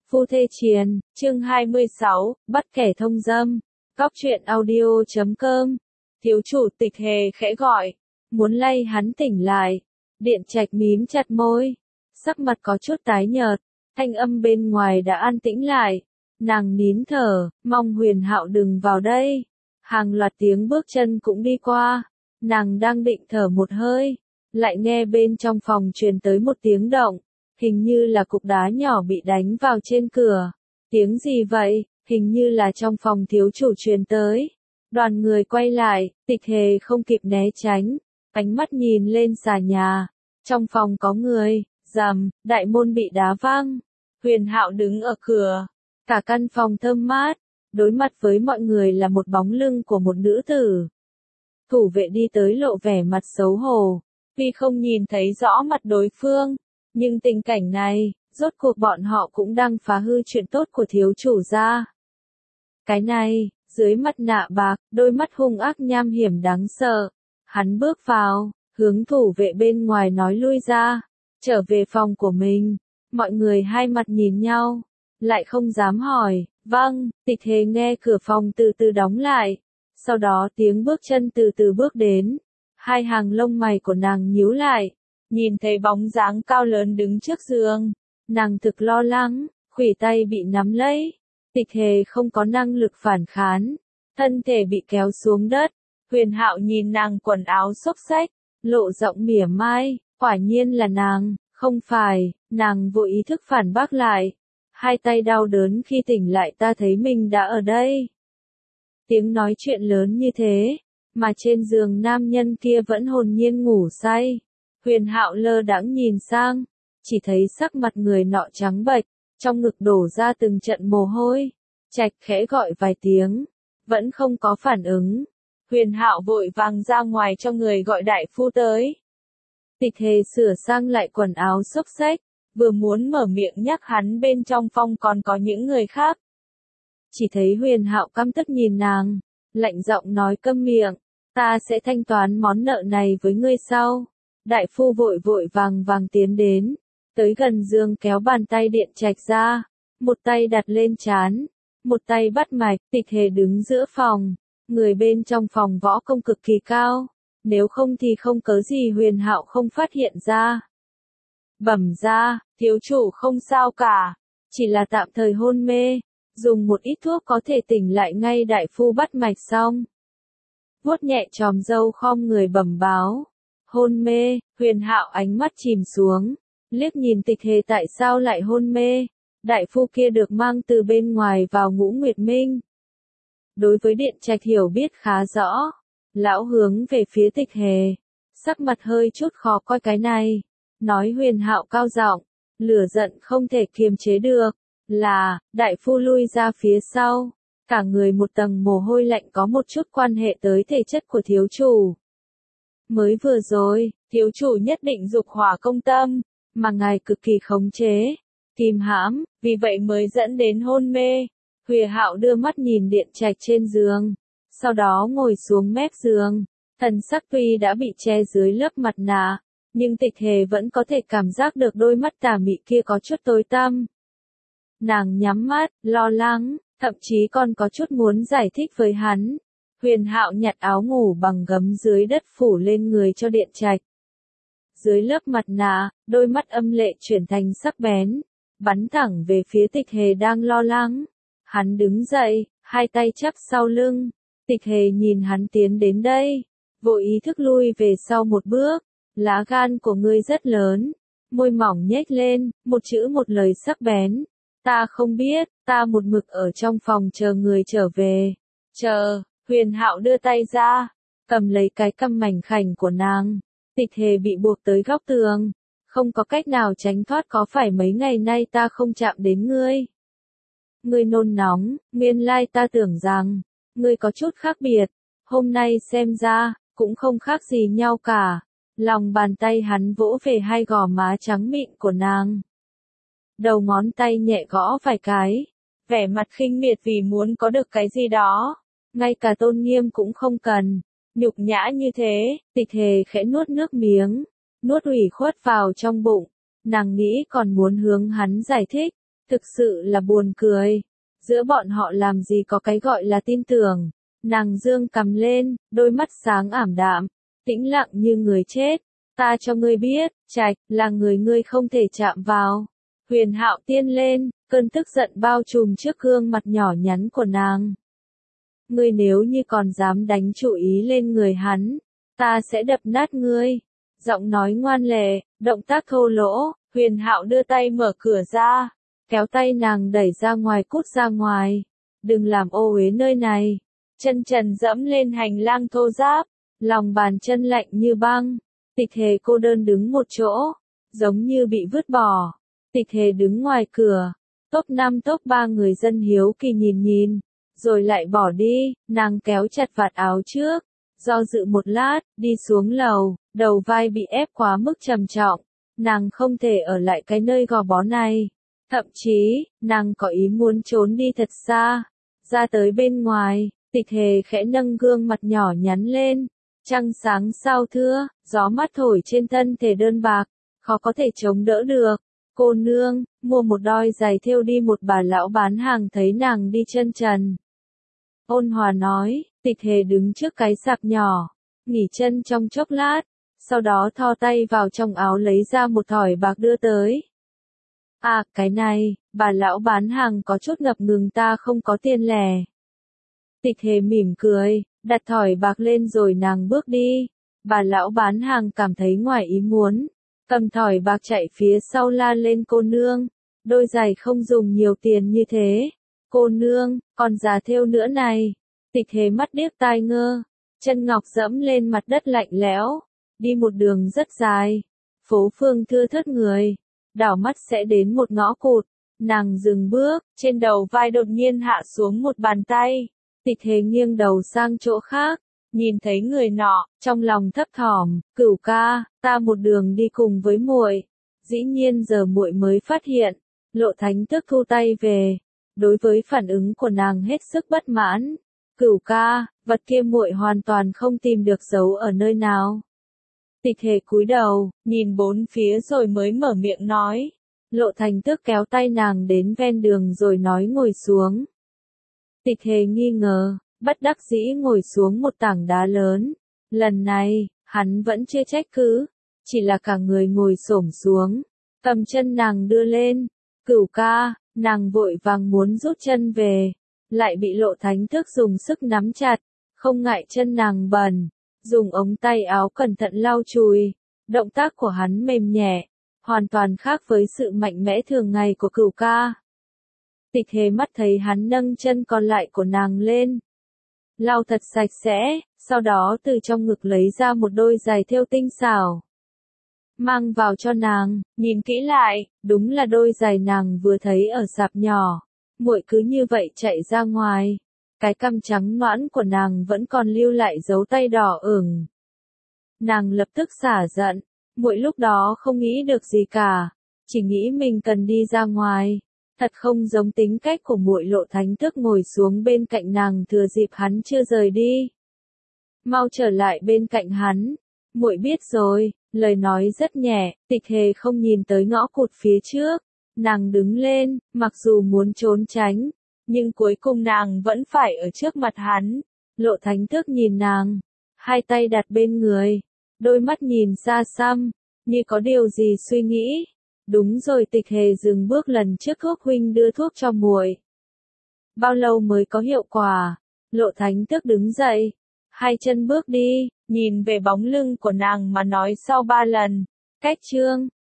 Phu thê triền, chương 26, bắt kẻ thông dâm. Góc truyện audio.com. Thiếu chủ Tịch Hề khẽ gọi, muốn lay hắn tỉnh lại. Điện Trạch mím chặt môi, sắc mặt có chút tái nhợt, thanh âm bên ngoài đã an tĩnh lại. Nàng nín thở, mong Huyền Hạo đừng vào đây. Hàng loạt tiếng bước chân cũng đi qua, nàng đang định thở một hơi, lại nghe bên trong phòng truyền tới một tiếng động. Hình như là cục đá nhỏ bị đánh vào trên cửa. Tiếng gì vậy? Hình như là trong phòng thiếu chủ truyền tới. Đoàn người quay lại, Tịch Hề không kịp né tránh, ánh mắt nhìn lên xà nhà. Trong phòng có người, rầm, đại môn bị đá văng. Huyền Hạo đứng ở cửa, cả căn phòng thơm mát, đối mặt với mọi người là một bóng lưng của một nữ tử. Thủ vệ đi tới lộ vẻ mặt xấu hổ, vì không nhìn thấy rõ mặt đối phương. Nhưng tình cảnh này, rốt cuộc bọn họ cũng đang phá hư chuyện tốt của thiếu chủ ra. Cái này, dưới mặt nạ bạc, đôi mắt hung ác nham hiểm đáng sợ. Hắn bước vào, hướng thủ vệ bên ngoài nói lui ra, trở về phòng của mình. Mọi người hai mặt nhìn nhau, lại không dám hỏi. Vâng, Tịch Hề nghe cửa phòng từ từ đóng lại. Sau đó tiếng bước chân từ từ bước đến. Hai hàng lông mày của nàng nhíu lại. Nhìn thấy bóng dáng cao lớn đứng trước giường, nàng thực lo lắng, khuỷu tay bị nắm lấy. Tịch Hề không có năng lực phản kháng, thân thể bị kéo xuống đất. Huyền Hạo nhìn nàng quần áo xốc xách, lộ giọng mỉa mai, quả nhiên là nàng, không phải. Nàng vội ý thức phản bác lại, hai tay đau đớn khi tỉnh lại ta thấy mình đã ở đây. Tiếng nói chuyện lớn như thế, mà trên giường nam nhân kia vẫn hồn nhiên ngủ say. Huyền Hạo lơ đãng nhìn sang, chỉ thấy sắc mặt người nọ trắng bệch, trong ngực đổ ra từng trận mồ hôi. Trạch khẽ gọi vài tiếng, vẫn không có phản ứng. Huyền Hạo vội vàng ra ngoài cho người gọi đại phu tới. Tịch Hề sửa sang lại quần áo xốc xách, vừa muốn mở miệng nhắc hắn bên trong phòng còn có những người khác. Chỉ thấy Huyền Hạo căm tức nhìn nàng, lạnh giọng nói câm miệng, ta sẽ thanh toán món nợ này với ngươi sau. Đại phu vội vàng tiến đến, tới gần giường kéo bàn tay Điện Trạch ra, một tay đặt lên trán, một tay bắt mạch. Tịch Hề đứng giữa phòng, người bên trong phòng võ công cực kỳ cao, nếu không thì không cớ gì Huyền Hạo không phát hiện ra. Bẩm ra, thiếu chủ không sao cả, chỉ là tạm thời hôn mê, dùng một ít thuốc có thể tỉnh lại ngay. Đại phu bắt mạch xong, vuốt nhẹ chòm râu khom người bẩm báo. Hôn mê. Huyền Hạo ánh mắt chìm xuống, liếc nhìn Tịch Hề tại sao lại hôn mê. Đại phu kia được mang từ bên ngoài vào Ngũ Nguyệt Minh. Đối với Điện Trạch hiểu biết khá rõ, lão hướng về phía Tịch Hề, sắc mặt hơi chút khó coi cái này, nói Huyền Hạo cao giọng, lửa giận không thể kiềm chế được, là. Đại phu lui ra phía sau, cả người một tầng mồ hôi lạnh, có một chút quan hệ tới thể chất của thiếu chủ. Mới vừa rồi, thiếu chủ nhất định dục hỏa công tâm, mà ngài cực kỳ khống chế, kìm hãm, vì vậy mới dẫn đến hôn mê. Huyền Hạo đưa mắt nhìn Điện Trạch trên giường, sau đó ngồi xuống mép giường, thần sắc tuy đã bị che dưới lớp mặt nạ, nhưng Tịch Hề vẫn có thể cảm giác được đôi mắt tà mị kia có chút tối tăm. Nàng nhắm mắt, lo lắng, thậm chí còn có chút muốn giải thích với hắn. Huyền Hạo nhặt áo ngủ bằng gấm dưới đất phủ lên người cho Điện Trạch. Dưới lớp mặt nạ, đôi mắt âm lệ chuyển thành sắc bén, bắn thẳng về phía Tịch Hề đang lo lắng. Hắn đứng dậy, hai tay chắp sau lưng. Tịch Hề nhìn hắn tiến đến đây, vội ý thức lui về sau một bước. Lá gan của ngươi rất lớn. Môi mỏng nhếch lên, một chữ một lời sắc bén. Ta không biết, ta một mực ở trong phòng chờ người trở về. Chờ. Huyền Hạo đưa tay ra, cầm lấy cái cằm mảnh khảnh của nàng. Tịch Hề bị buộc tới góc tường, không có cách nào tránh thoát. Có phải mấy ngày nay ta không chạm đến ngươi? Ngươi nôn nóng, nguyên lai ta tưởng rằng ngươi có chút khác biệt, hôm nay xem ra cũng không khác gì nhau cả. Lòng bàn tay hắn vỗ về hai gò má trắng mịn của nàng, đầu ngón tay nhẹ gõ vài cái, vẻ mặt khinh miệt vì muốn có được cái gì đó. Ngay cả tôn nghiêm cũng không cần, nhục nhã như thế. Tịch Hề khẽ nuốt nước miếng, nuốt ủy khuất vào trong bụng. Nàng nghĩ còn muốn hướng hắn giải thích, Thực sự là buồn cười. Giữa bọn họ làm gì có cái gọi là tin tưởng. Nàng dương cằm lên, đôi mắt sáng ảm đạm, tĩnh lặng như người chết. Ta cho ngươi biết, Trạch, là người ngươi không thể chạm vào. Huyền Hạo tiên lên, cơn tức giận bao trùm trước gương mặt nhỏ nhắn của nàng. Ngươi nếu như còn dám đánh chủ ý lên người hắn, ta sẽ đập nát ngươi. Giọng nói ngoan lệ, động tác thô lỗ, Huyền Hạo đưa tay mở cửa ra, kéo tay nàng đẩy ra ngoài, cút ra ngoài. Đừng làm ô uế nơi này. Chân trần dẫm lên hành lang thô ráp, lòng bàn chân lạnh như băng. Tịch Hề cô đơn đứng một chỗ, giống như bị vứt bỏ. Tịch Hề đứng ngoài cửa, top 5 top 3 người dân hiếu kỳ nhìn, rồi lại bỏ đi. Nàng kéo chặt vạt áo trước, do dự một lát, đi xuống lầu, đầu vai bị ép quá mức trầm trọng. Nàng không thể ở lại cái nơi gò bó này. Thậm chí, nàng có ý muốn trốn đi thật xa, ra tới bên ngoài. Tịch Hề khẽ nâng gương mặt nhỏ nhắn lên. Trăng sáng sao thưa, gió mát thổi trên thân thể đơn bạc, khó có thể chống đỡ được. Cô nương, mua một đôi giày thêu đi. Một bà lão bán hàng thấy nàng đi chân trần, ôn hòa nói. Tịch Hề đứng trước cái sạp nhỏ, nghỉ chân trong chốc lát, sau đó thò tay vào trong áo lấy ra một thỏi bạc đưa tới. À, cái này, bà lão bán hàng có chút ngập ngừng, ta không có tiền lẻ. Tịch Hề mỉm cười, đặt thỏi bạc lên rồi nàng bước đi. Bà lão bán hàng cảm thấy ngoài ý muốn, cầm thỏi bạc chạy phía sau la lên. Cô nương, đôi giày không dùng nhiều tiền như thế. Cô nương, còn giá thêu nữa này. Tịch Hề mắt điếc tai ngơ, chân ngọc dẫm lên mặt đất lạnh lẽo, đi một đường rất dài. Phố phường thưa thớt người, đảo mắt sẽ đến một ngõ cụt. Nàng dừng bước, trên đầu vai đột nhiên hạ xuống một bàn tay. Tịch Hề nghiêng đầu sang chỗ khác, nhìn thấy người nọ, trong lòng thấp thỏm. Cửu ca, ta một đường đi cùng với muội. Dĩ nhiên giờ muội mới phát hiện. Lộ Thánh Tước thu tay về, đối với phản ứng của nàng hết sức bất mãn. Cửu ca, vật kia muội hoàn toàn không tìm được giấu ở nơi nào. Tịch Hề cúi đầu, nhìn bốn phía rồi mới mở miệng nói. Lộ Thánh Tước kéo tay nàng đến ven đường rồi nói ngồi xuống. Tịch Hề nghi ngờ, bất đắc dĩ ngồi xuống một tảng đá lớn. Lần này, hắn vẫn chưa trách cứ, chỉ là cả người ngồi xổm xuống, cầm chân nàng đưa lên. Cửu ca, nàng vội vàng muốn rút chân về, lại bị Lộ Thánh Tước dùng sức nắm chặt, không ngại chân nàng bẩn, dùng ống tay áo cẩn thận lau chùi. Động tác của hắn mềm nhẹ, hoàn toàn khác với sự mạnh mẽ thường ngày của Cửu ca. Tịch Hề mắt thấy hắn nâng chân còn lại của nàng lên, lau thật sạch sẽ, sau đó từ trong ngực lấy ra một đôi giày thêu tinh xảo, mang vào cho nàng. Nhìn kỹ lại, đúng là đôi giày nàng vừa thấy ở sạp nhỏ. Muội cứ như vậy chạy ra ngoài, cái cằm trắng nõn của nàng vẫn còn lưu lại dấu tay đỏ ửng. Nàng lập tức xả giận, muội lúc đó không nghĩ được gì cả, chỉ nghĩ mình cần đi ra ngoài. Thật không giống tính cách của muội. Lộ Thánh Tước ngồi xuống bên cạnh nàng thừa dịp hắn chưa rời đi. Mau trở lại bên cạnh hắn. Muội biết rồi, lời nói rất nhẹ. Tịch Hề không nhìn tới ngõ cụt phía trước. Nàng đứng lên, mặc dù muốn trốn tránh, nhưng cuối cùng nàng vẫn phải ở trước mặt hắn. Lộ Thánh Tước nhìn nàng, hai tay đặt bên người, đôi mắt nhìn xa xăm, như có điều gì suy nghĩ. Đúng rồi. Tịch Hề dừng bước. Lần trước thuốc huynh đưa thuốc cho muội, bao lâu mới có hiệu quả? Lộ Thánh Tước đứng dậy, hai chân bước đi, nhìn về bóng lưng của nàng mà nói sau 3 lần. Cách chương